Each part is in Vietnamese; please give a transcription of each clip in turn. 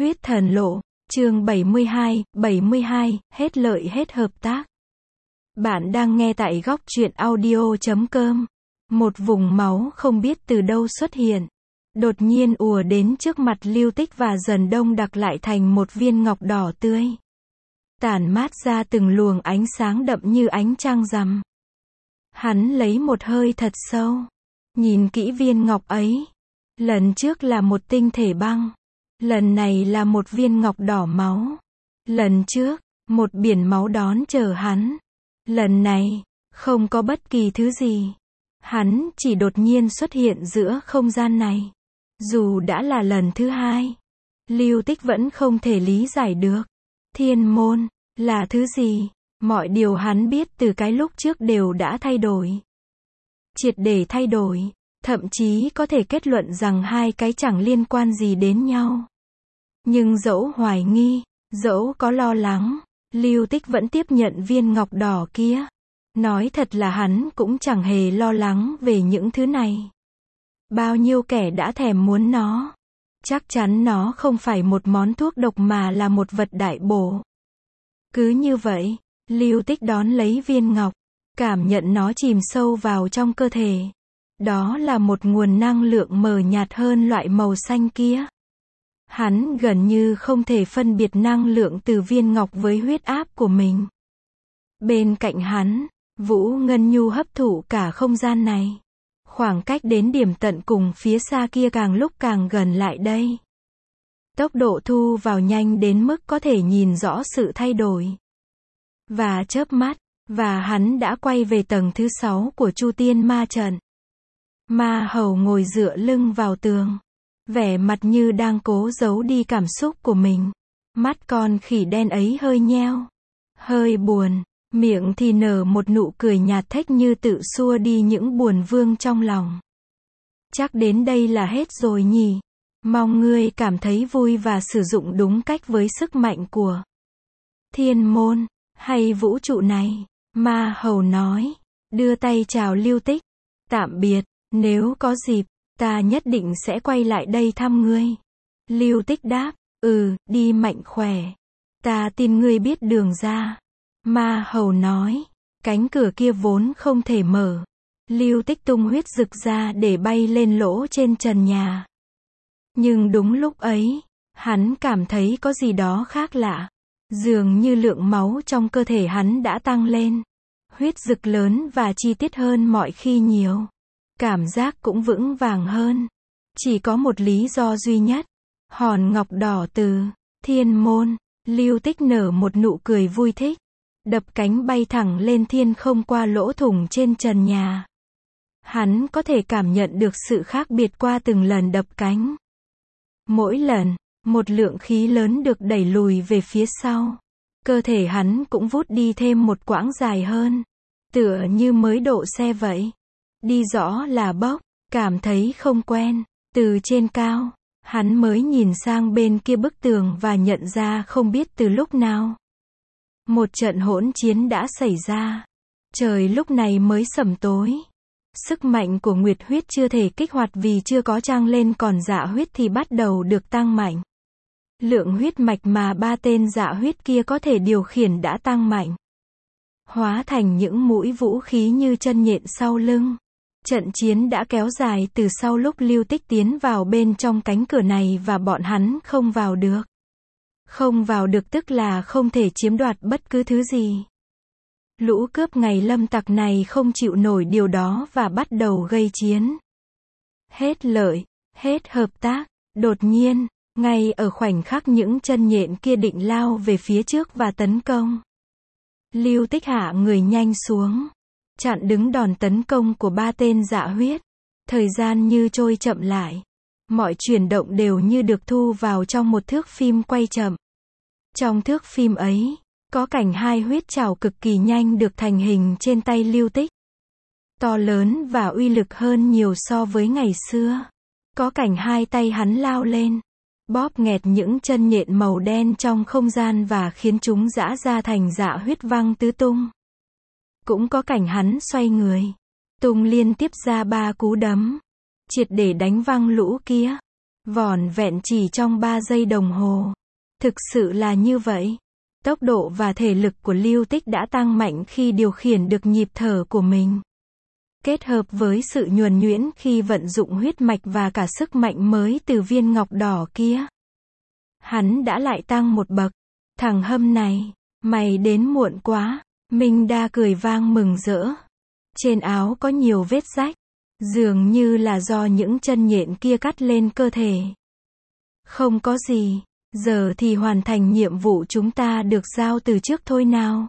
Huyết thần lộ, chương 72, hết lợi hết hợp tác. Bạn đang nghe tại góc truyện audio.com. Một vùng máu không biết từ đâu xuất hiện. Đột nhiên ùa đến trước mặt Lưu Tích và dần đông đặc lại thành một viên ngọc đỏ tươi. Tản mát ra từng luồng ánh sáng đậm như ánh trăng rằm. Hắn lấy một hơi thật sâu. Nhìn kỹ viên ngọc ấy. Lần trước là một tinh thể băng. Lần này là một viên ngọc đỏ máu. Lần trước, một biển máu đón chờ hắn. Lần này, không có bất kỳ thứ gì. Hắn chỉ đột nhiên xuất hiện giữa không gian này. Dù đã là lần thứ hai, Lưu Tích vẫn không thể lý giải được. Thiên môn, là thứ gì? Mọi điều hắn biết từ cái lúc trước đều đã thay đổi. Triệt để thay đổi. Thậm chí có thể kết luận rằng hai cái chẳng liên quan gì đến nhau. Nhưng dẫu hoài nghi, dẫu có lo lắng, Lưu Tích vẫn tiếp nhận viên ngọc đỏ kia. Nói thật là hắn cũng chẳng hề lo lắng về những thứ này. Bao nhiêu kẻ đã thèm muốn nó. Chắc chắn nó không phải một món thuốc độc mà là một vật đại bổ. Cứ như vậy, Lưu Tích đón lấy viên ngọc, cảm nhận nó chìm sâu vào trong cơ thể. Đó là một nguồn năng lượng mờ nhạt hơn loại màu xanh kia. Hắn gần như không thể phân biệt năng lượng từ viên ngọc với huyết áp của mình. Bên cạnh hắn, Vũ Ngân Nhu hấp thụ cả không gian này. Khoảng cách đến điểm tận cùng phía xa kia càng lúc càng gần lại đây. Tốc độ thu vào nhanh đến mức có thể nhìn rõ sự thay đổi. Và chớp mắt, và hắn đã quay về tầng thứ 6 của Chu Tiên Ma Trận. Ma Hầu ngồi dựa lưng vào tường. Vẻ mặt như đang cố giấu đi cảm xúc của mình. Mắt con khỉ đen ấy hơi nheo. Hơi buồn. Miệng thì nở một nụ cười nhạt thách như tự xua đi những buồn vương trong lòng. Chắc đến đây là hết rồi nhỉ. Mong ngươi cảm thấy vui và sử dụng đúng cách với sức mạnh của thiên môn, hay vũ trụ này. Ma Hầu nói. Đưa tay chào Lưu Tích. Tạm biệt. Nếu có dịp, ta nhất định sẽ quay lại đây thăm ngươi. Lưu Tích đáp. Đi mạnh khỏe. Ta tin ngươi biết đường ra. Ma Hầu nói. Cánh cửa kia vốn không thể mở. Lưu Tích tung huyết dực ra để bay lên lỗ trên trần nhà. Nhưng đúng lúc ấy, hắn cảm thấy có gì đó khác lạ. Dường như lượng máu trong cơ thể hắn đã tăng lên. Huyết dực lớn và chi tiết hơn mọi khi nhiều. Cảm giác cũng vững vàng hơn. Chỉ có một lý do duy nhất. Hòn ngọc đỏ từ thiên môn. Lưu Tích nở một nụ cười vui thích. Đập cánh bay thẳng lên thiên không qua lỗ thủng trên trần nhà. Hắn có thể cảm nhận được sự khác biệt qua từng lần đập cánh. Mỗi lần, một lượng khí lớn được đẩy lùi về phía sau. Cơ thể hắn cũng vút đi thêm một quãng dài hơn. Tựa như mới độ xe vậy. Đi rõ là bốc, cảm thấy không quen. Từ trên cao, hắn mới nhìn sang bên kia bức tường và nhận ra không biết từ lúc nào. Một trận hỗn chiến đã xảy ra. Trời lúc này mới sẩm tối. Sức mạnh của Nguyệt huyết chưa thể kích hoạt vì chưa có trăng lên, còn dạ huyết thì bắt đầu được tăng mạnh. Lượng huyết mạch mà ba tên dạ huyết kia có thể điều khiển đã tăng mạnh. Hóa thành những mũi vũ khí như chân nhện sau lưng. Trận chiến đã kéo dài từ sau lúc Lưu Tích tiến vào bên trong cánh cửa này và bọn hắn không vào được. Không vào được tức là không thể chiếm đoạt bất cứ thứ gì. Lũ cướp ngày lâm tặc này không chịu nổi điều đó và bắt đầu gây chiến. Hết lợi, hết hợp tác. Đột nhiên, ngay ở khoảnh khắc những chân nhện kia định lao về phía trước và tấn công. Lưu Tích hạ người nhanh xuống. Chặn đứng đòn tấn công của ba tên dạ huyết. Thời gian như trôi chậm lại. Mọi chuyển động đều như được thu vào trong một thước phim quay chậm. Trong thước phim ấy, có cảnh hai huyết trảo cực kỳ nhanh được thành hình trên tay Lưu Tích. To lớn và uy lực hơn nhiều so với ngày xưa. Có cảnh hai tay hắn lao lên, bóp nghẹt những chân nhện màu đen trong không gian và khiến chúng giã ra thành dạ huyết văng tứ tung. Cũng có cảnh hắn xoay người, tung liên tiếp ra 3 cú đấm, triệt để đánh văng lũ kia. Vỏn vẹn chỉ trong 3 giây đồng hồ. Thực sự là như vậy. Tốc độ và thể lực của Lưu Tích đã tăng mạnh khi điều khiển được nhịp thở của mình. Kết hợp với sự nhuần nhuyễn khi vận dụng huyết mạch và cả sức mạnh mới từ viên ngọc đỏ kia. Hắn đã lại tăng một bậc. Thằng hâm này, mày đến muộn quá. Minh Đa cười vang mừng rỡ. Trên áo có nhiều vết rách. Dường như là do những chân nhện kia cắt lên cơ thể. Không có gì. Giờ thì hoàn thành nhiệm vụ chúng ta được giao từ trước thôi nào.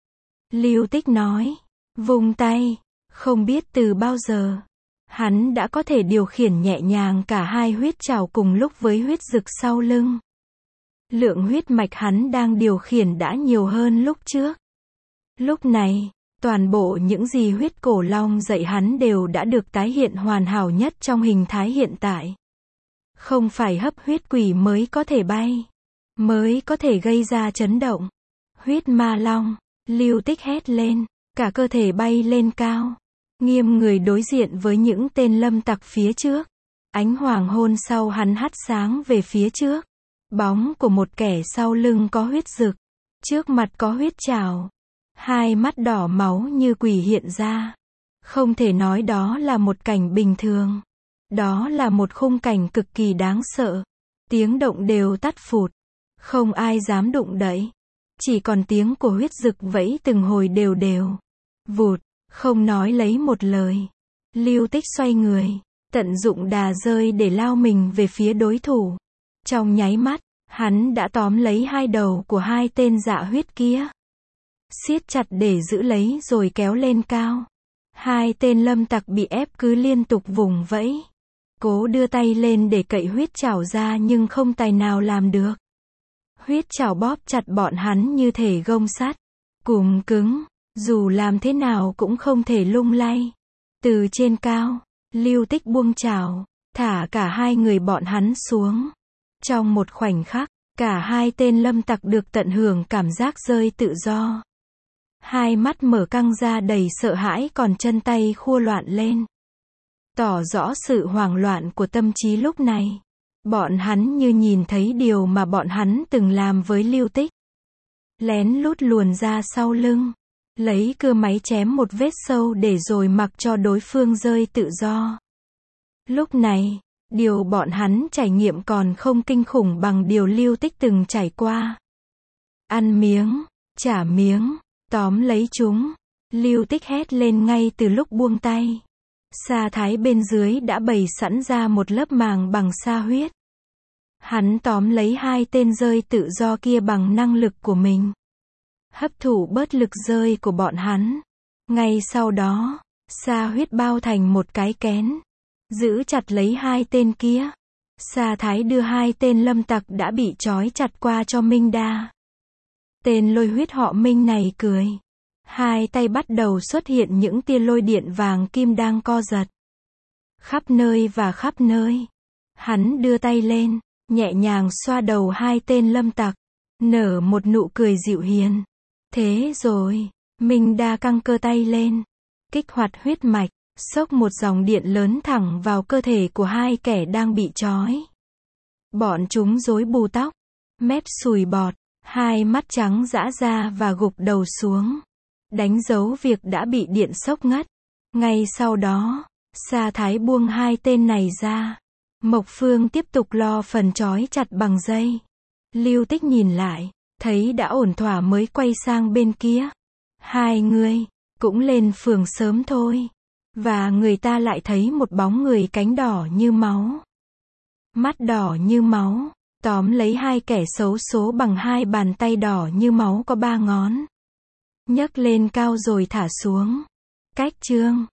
Lưu Tích nói. Vung tay. Không biết từ bao giờ. Hắn đã có thể điều khiển nhẹ nhàng cả hai huyết trảo cùng lúc với huyết dực sau lưng. Lượng huyết mạch hắn đang điều khiển đã nhiều hơn lúc trước. Lúc này, toàn bộ những gì huyết cổ long dạy hắn đều đã được tái hiện hoàn hảo nhất trong hình thái hiện tại. Không phải hấp huyết quỷ mới có thể bay, mới có thể gây ra chấn động. Huyết ma long, Lưu Tích hét lên, cả cơ thể bay lên cao, nghiêm người đối diện với những tên lâm tặc phía trước. Ánh hoàng hôn sau hắn hắt sáng về phía trước. Bóng của một kẻ sau lưng có huyết dực, trước mặt có huyết trảo. Hai mắt đỏ máu như quỷ hiện ra. Không thể nói đó là một cảnh bình thường. Đó là một khung cảnh cực kỳ đáng sợ. Tiếng động đều tắt phụt. Không ai dám đụng đậy. Chỉ còn tiếng của huyết dực vẫy từng hồi đều đều. Vụt, không nói lấy một lời. Lưu Tích xoay người, tận dụng đà rơi để lao mình về phía đối thủ. Trong nháy mắt, hắn đã tóm lấy hai đầu của hai tên dạ huyết kia. Siết chặt để giữ lấy rồi kéo lên cao. Hai tên lâm tặc bị ép cứ liên tục vùng vẫy. Cố đưa tay lên để cậy huyết trảo ra nhưng không tài nào làm được. Huyết trảo bóp chặt bọn hắn như thể gông sắt. Cùm cứng, dù làm thế nào cũng không thể lung lay. Từ trên cao, Lưu Tích buông trảo, thả cả hai người bọn hắn xuống. Trong một khoảnh khắc, cả hai tên lâm tặc được tận hưởng cảm giác rơi tự do. Hai mắt mở căng ra đầy sợ hãi còn chân tay khua loạn lên. Tỏ rõ sự hoảng loạn của tâm trí lúc này. Bọn hắn như nhìn thấy điều mà bọn hắn từng làm với Lưu Tích. Lén lút luồn ra sau lưng. Lấy cưa máy chém một vết sâu để rồi mặc cho đối phương rơi tự do. Lúc này, điều bọn hắn trải nghiệm còn không kinh khủng bằng điều Lưu Tích từng trải qua. Ăn miếng, trả miếng, tóm lấy chúng. Lưu Tích hét lên ngay từ lúc buông tay. Sa thái bên dưới đã bày sẵn ra một lớp màng bằng sa huyết. Hắn tóm lấy hai tên rơi tự do kia bằng năng lực của mình. Hấp thụ bớt lực rơi của bọn hắn. Ngay sau đó, sa huyết bao thành một cái kén. Giữ chặt lấy hai tên kia. Sa thái đưa hai tên lâm tặc đã bị trói chặt qua cho Minh Đa. Tên lôi huyết họ Minh này cười. Hai tay bắt đầu xuất hiện những tia lôi điện vàng kim đang co giật. Khắp nơi và khắp nơi. Hắn đưa tay lên, nhẹ nhàng xoa đầu hai tên lâm tặc. Nở một nụ cười dịu hiền. Thế rồi, Minh Đa căng cơ tay lên. Kích hoạt huyết mạch, xốc một dòng điện lớn thẳng vào cơ thể của hai kẻ đang bị trói. Bọn chúng rối bù tóc, mép sùi bọt, hai mắt trắng dã ra và gục đầu xuống. Đánh dấu việc đã bị điện sốc ngất. Ngay sau đó, Sa thái buông hai tên này ra. Mộc Phương tiếp tục lo phần trói chặt bằng dây. Lưu Tích nhìn lại, thấy đã ổn thỏa mới quay sang bên kia. Hai người, cũng lên phường sớm thôi. Và người ta lại thấy một bóng người cánh đỏ như máu. Mắt đỏ như máu, tóm lấy hai kẻ xấu số bằng hai bàn tay đỏ như máu có 3 ngón. Nhấc lên cao rồi thả xuống. Cách chương